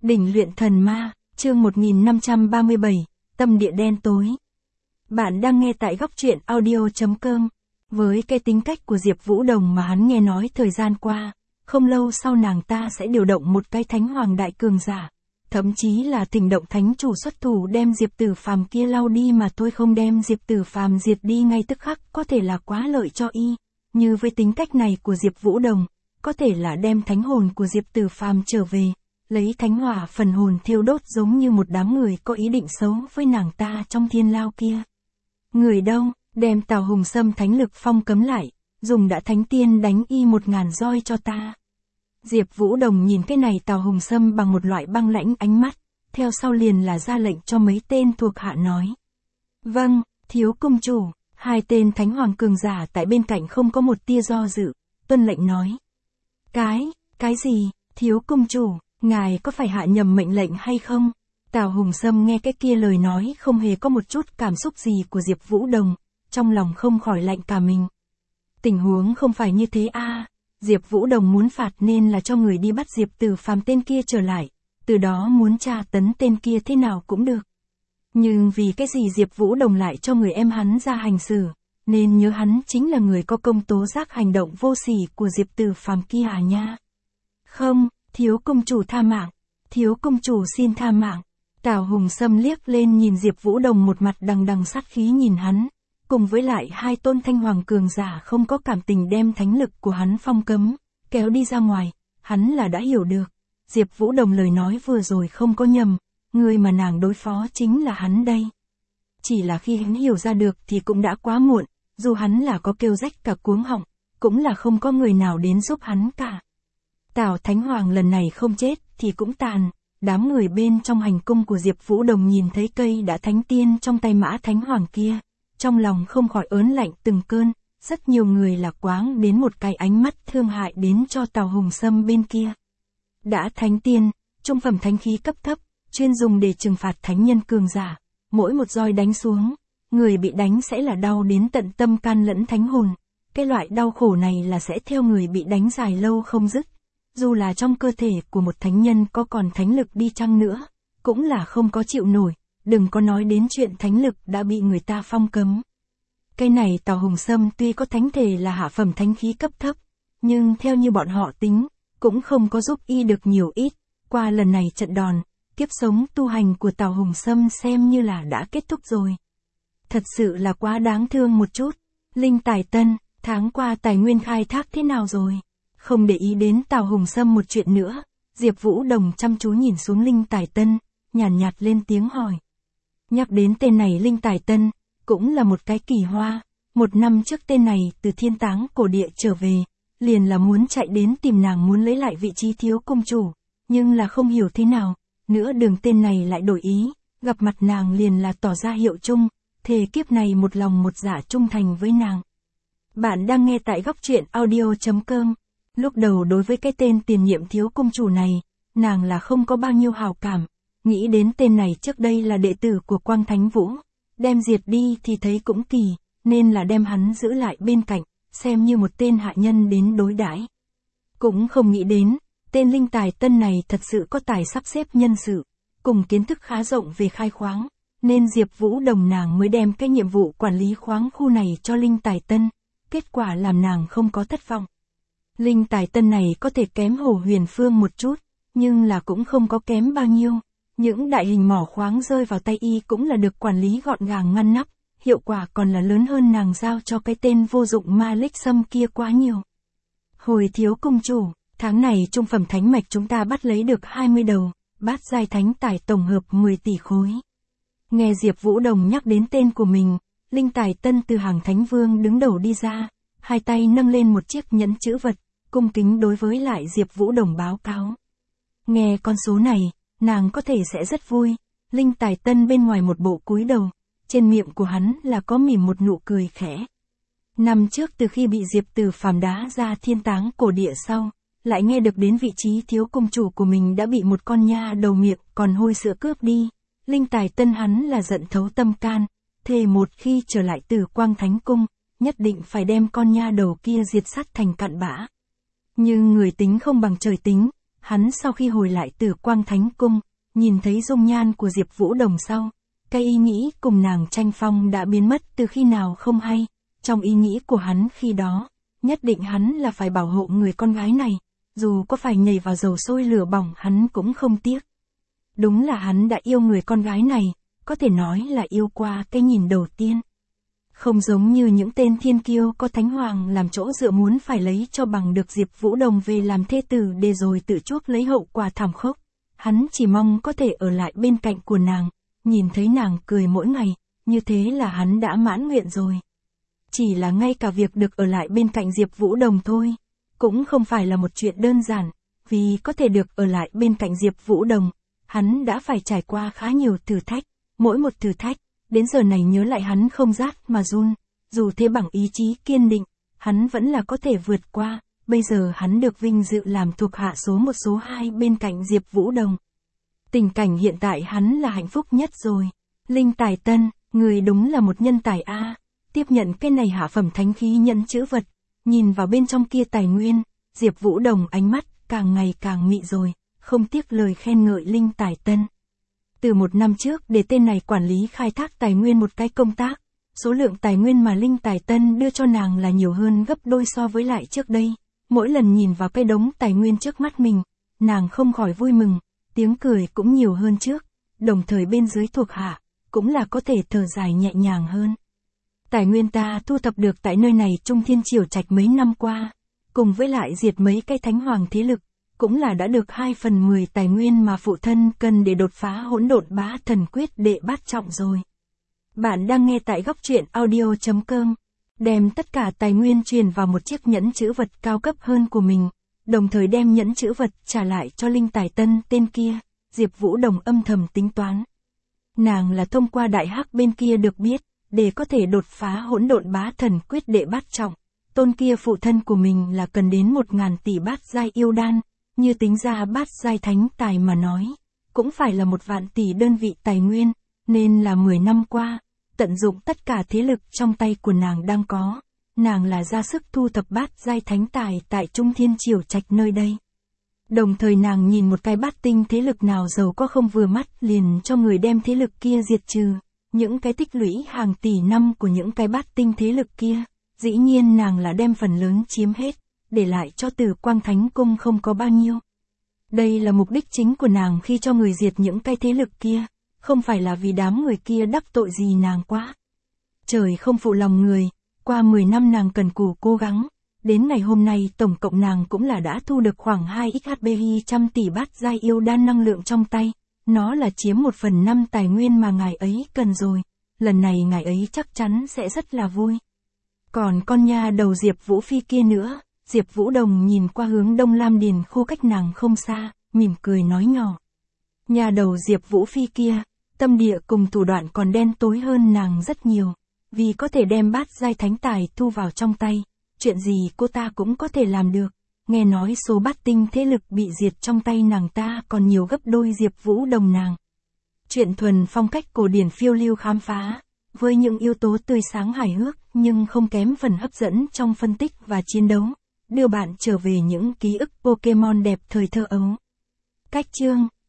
Đỉnh luyện thần ma, chương 1537, tâm địa đen tối. Bạn đang nghe tại góc truyện audio.com. Với cái tính cách của Diệp Vũ Đồng mà hắn nghe nói thời gian qua, không lâu sau nàng ta sẽ điều động một cái thánh hoàng đại cường giả. Thậm chí là thỉnh động thánh chủ xuất thủ đem Diệp Tử Phàm kia lau đi mà thôi, không đem Diệp Tử Phàm diệt đi ngay tức khắc có thể là quá lợi cho y. Như với tính cách này của Diệp Vũ Đồng, có thể là đem thánh hồn của Diệp Tử Phàm trở về, lấy thánh hỏa phần hồn thiêu đốt giống như một đám người có ý định xấu với nàng ta trong thiên lao kia. Người đâu, đem Tào Hùng Sâm thánh lực phong cấm lại, dùng đã thánh tiên đánh y 1000 roi cho ta. Diệp Vũ Đồng nhìn cái này Tào Hùng Sâm bằng một loại băng lãnh ánh mắt, theo sau liền là ra lệnh cho mấy tên thuộc hạ nói. Vâng, thiếu công chủ. Hai tên thánh hoàng cường giả tại bên cạnh không có một tia do dự, tuân lệnh nói. Cái gì, thiếu công chủ, ngài có phải hạ nhầm mệnh lệnh hay không? Tào Hùng Sâm nghe cái kia lời nói không hề có một chút cảm xúc gì của Diệp Vũ Đồng, trong lòng không khỏi lạnh cả mình. Tình huống không phải như thế a. Diệp Vũ Đồng muốn phạt nên là cho người đi bắt Diệp Tử Phàm tên kia trở lại, từ đó muốn tra tấn tên kia thế nào cũng được. Nhưng vì cái gì Diệp Vũ Đồng lại cho người em hắn ra hành xử, nên nhớ hắn chính là người có công tố giác hành động vô sỉ của Diệp Tử Phàm kia à nha. Không, thiếu công chủ tha mạng, thiếu công chủ xin tha mạng. Tào Hùng Sâm liếc lên nhìn Diệp Vũ Đồng một mặt đằng đằng sát khí nhìn hắn, cùng với lại hai tôn thanh hoàng cường giả không có cảm tình đem thánh lực của hắn phong cấm, kéo đi ra ngoài, hắn là đã hiểu được. Diệp Vũ Đồng lời nói vừa rồi không có nhầm. Người mà nàng đối phó chính là hắn đây. Chỉ là khi hắn hiểu ra được thì cũng đã quá muộn, dù hắn là có kêu rách cả cuống họng, cũng là không có người nào đến giúp hắn cả. Tào Thánh Hoàng lần này không chết thì cũng tàn, đám người bên trong hành cung của Diệp Vũ Đồng nhìn thấy cây đã thánh tiên trong tay Mã Thánh Hoàng kia, trong lòng không khỏi ớn lạnh từng cơn, rất nhiều người là quáng đến một cái ánh mắt thương hại đến cho Tào Hùng Sâm bên kia. Đã thánh tiên, trung phẩm thánh khí cấp thấp, chuyên dùng để trừng phạt thánh nhân cường giả, mỗi một roi đánh xuống, người bị đánh sẽ là đau đến tận tâm can lẫn thánh hồn, cái loại đau khổ này là sẽ theo người bị đánh dài lâu không dứt, dù là trong cơ thể của một thánh nhân có còn thánh lực đi chăng nữa, cũng là không có chịu nổi, đừng có nói đến chuyện thánh lực đã bị người ta phong cấm. Cái này Tào Hùng Sâm tuy có thánh thể là hạ phẩm thánh khí cấp thấp, nhưng theo như bọn họ tính, cũng không có giúp y được nhiều ít, qua lần này trận đòn. Kiếp sống tu hành của Tào Hùng Sâm xem như là đã kết thúc rồi. Thật sự là quá đáng thương một chút. Linh Tài Tân, tháng qua tài nguyên khai thác thế nào rồi? Không để ý đến Tào Hùng Sâm một chuyện nữa, Diệp Vũ Đồng chăm chú nhìn xuống Linh Tài Tân, nhàn nhạt lên tiếng hỏi. Nhắc đến tên này Linh Tài Tân, cũng là một cái kỳ hoa. Một năm trước tên này từ thiên táng cổ địa trở về, liền là muốn chạy đến tìm nàng muốn lấy lại vị trí thiếu công chủ, nhưng là không hiểu thế nào. Nữa đường tên này lại đổi ý, gặp mặt nàng liền là tỏ ra hiệu chung, thề kiếp này một lòng một dạ trung thành với nàng. Bạn đang nghe tại góc truyện audio.com. Lúc đầu đối với cái tên tiền nhiệm thiếu công chủ này, nàng là không có bao nhiêu hào cảm, nghĩ đến tên này trước đây là đệ tử của Quang Thánh Vũ, đem diệt đi thì thấy cũng kỳ, nên là đem hắn giữ lại bên cạnh, xem như một tên hạ nhân đến đối đãi. Cũng không nghĩ đến, tên Linh Tài Tân này thật sự có tài sắp xếp nhân sự, cùng kiến thức khá rộng về khai khoáng, nên Diệp Vũ Đồng nàng mới đem cái nhiệm vụ quản lý khoáng khu này cho Linh Tài Tân, kết quả làm nàng không có thất vọng. Linh Tài Tân này có thể kém Hồ Huyền Phương một chút, nhưng là cũng không có kém bao nhiêu, những đại hình mỏ khoáng rơi vào tay y cũng là được quản lý gọn gàng ngăn nắp, hiệu quả còn là lớn hơn nàng giao cho cái tên vô dụng Ma Lích Sâm kia quá nhiều. Hồi thiếu công chủ, tháng này trung phẩm thánh mạch chúng ta bắt lấy được 20 đầu, bát giai thánh tài tổng hợp 10 tỷ khối. Nghe Diệp Vũ Đồng nhắc đến tên của mình, Linh Tài Tân từ hàng thánh vương đứng đầu đi ra, hai tay nâng lên một chiếc nhẫn chữ vật, cung kính đối với lại Diệp Vũ Đồng báo cáo. Nghe con số này, nàng có thể sẽ rất vui. Linh Tài Tân bên ngoài một bộ cúi đầu, trên miệng của hắn là có mỉm một nụ cười khẽ. Năm trước từ khi bị Diệp Tử Phàm đá ra thiên táng cổ địa sau, lại nghe được đến vị trí thiếu công chủ của mình đã bị một con nha đầu miệng còn hôi sữa cướp đi. Linh Tài Tân hắn là giận thấu tâm can, thề một khi trở lại Tử Quang Thánh Cung, nhất định phải đem con nha đầu kia diệt sát thành cặn bã. Nhưng người tính không bằng trời tính, Hắn sau khi hồi lại Tử Quang Thánh Cung, nhìn thấy dung nhan của Diệp Vũ Đồng sau, cái ý nghĩ cùng nàng tranh phong đã biến mất từ khi nào không hay. Trong ý nghĩ của hắn khi đó, nhất định hắn là phải bảo hộ người con gái này, dù có phải nhảy vào dầu sôi lửa bỏng hắn cũng không tiếc. Đúng là hắn đã yêu người con gái này, có thể nói là yêu qua cái nhìn đầu tiên. Không giống như những tên thiên kiêu có thánh hoàng làm chỗ dựa muốn phải lấy cho bằng được Diệp Vũ Đồng về làm thê tử để rồi tự chuốc lấy hậu quả thảm khốc. Hắn chỉ mong có thể ở lại bên cạnh của nàng, nhìn thấy nàng cười mỗi ngày, như thế là hắn đã mãn nguyện rồi. Chỉ là ngay cả việc được ở lại bên cạnh Diệp Vũ Đồng thôi, cũng không phải là một chuyện đơn giản, vì có thể được ở lại bên cạnh Diệp Vũ Đồng, hắn đã phải trải qua khá nhiều thử thách, mỗi một thử thách, đến giờ này nhớ lại hắn không rát mà run, dù thế bằng ý chí kiên định, hắn vẫn là có thể vượt qua, bây giờ hắn được vinh dự làm thuộc hạ số 1 số 2 bên cạnh Diệp Vũ Đồng. Tình cảnh hiện tại hắn là hạnh phúc nhất rồi. Linh Tài Tân, người đúng là một nhân tài a. Tiếp nhận cái này hạ phẩm thánh khí nhẫn chữ vật, nhìn vào bên trong kia tài nguyên, Diệp Vũ Đồng ánh mắt càng ngày càng mị rồi, không tiếc lời khen ngợi Linh Tài Tân. Từ 1 năm trước để tên này quản lý khai thác tài nguyên một cái công tác, số lượng tài nguyên mà Linh Tài Tân đưa cho nàng là nhiều hơn gấp đôi so với lại trước đây. Mỗi lần nhìn vào cái đống tài nguyên trước mắt mình, nàng không khỏi vui mừng, tiếng cười cũng nhiều hơn trước, đồng thời bên dưới thuộc hạ, cũng là có thể thở dài nhẹ nhàng hơn. Tài nguyên ta thu thập được tại nơi này Trung Thiên Triều Trạch mấy năm qua, cùng với lại diệt mấy cái thánh hoàng thế lực, cũng là đã được 2/10 tài nguyên mà phụ thân cần để đột phá hỗn độn bá thần quyết đệ bát trọng rồi. Bạn đang nghe tại góc truyện audio.com, đem tất cả tài nguyên truyền vào một chiếc nhẫn chữ vật cao cấp hơn của mình, đồng thời đem nhẫn chữ vật trả lại cho Linh Tài Tân tên kia, Diệp Vũ Đồng âm thầm tính toán. Nàng là thông qua đại hắc bên kia được biết, để có thể đột phá hỗn độn bá thần quyết đệ bát trọng, tôn kia phụ thân của mình là cần đến 1000 tỷ bát giai yêu đan, như tính ra bát giai thánh tài mà nói, cũng phải là 1 vạn tỷ đơn vị tài nguyên, nên là 10 năm qua, tận dụng tất cả thế lực trong tay của nàng đang có, nàng là ra sức thu thập bát giai thánh tài tại Trung Thiên Triều Trạch nơi đây. Đồng thời nàng nhìn một cái bát tinh thế lực nào giàu có không vừa mắt liền cho người đem thế lực kia diệt trừ, những cái tích lũy hàng tỷ năm của những cái bát tinh thế lực kia, dĩ nhiên nàng là đem phần lớn chiếm hết, để lại cho Tử Quang Thánh Cung không có bao nhiêu. Đây là mục đích chính của nàng khi cho người diệt những cái thế lực kia, không phải là vì đám người kia đắc tội gì nàng quá. Trời không phụ lòng người, qua 10 năm nàng cần cù cố gắng, đến ngày hôm nay tổng cộng nàng cũng là đã thu được khoảng 2xhpi trăm tỷ bát giai yêu đan năng lượng trong tay, nó là chiếm 1/5 tài nguyên mà ngài ấy cần rồi, lần này ngài ấy chắc chắn sẽ rất là vui. Còn con nha đầu Diệp Vũ Phi kia nữa, Diệp Vũ Đồng nhìn qua hướng Đông Lam Điền khu cách nàng không xa, mỉm cười nói nhỏ. Nha đầu Diệp Vũ Phi kia, tâm địa cùng thủ đoạn còn đen tối hơn nàng rất nhiều, vì có thể đem bát giai thánh tài thu vào trong tay, chuyện gì cô ta cũng có thể làm được. Nghe nói số bát tinh thế lực bị diệt trong tay nàng ta còn nhiều gấp đôi Diệp Vũ Đồng nàng. Chuyện thuần phong cách cổ điển phiêu lưu khám phá, với những yếu tố tươi sáng hài hước nhưng không kém phần hấp dẫn trong phân tích và chiến đấu, đưa bạn trở về những ký ức Pokemon đẹp thời thơ ấu. Cách chương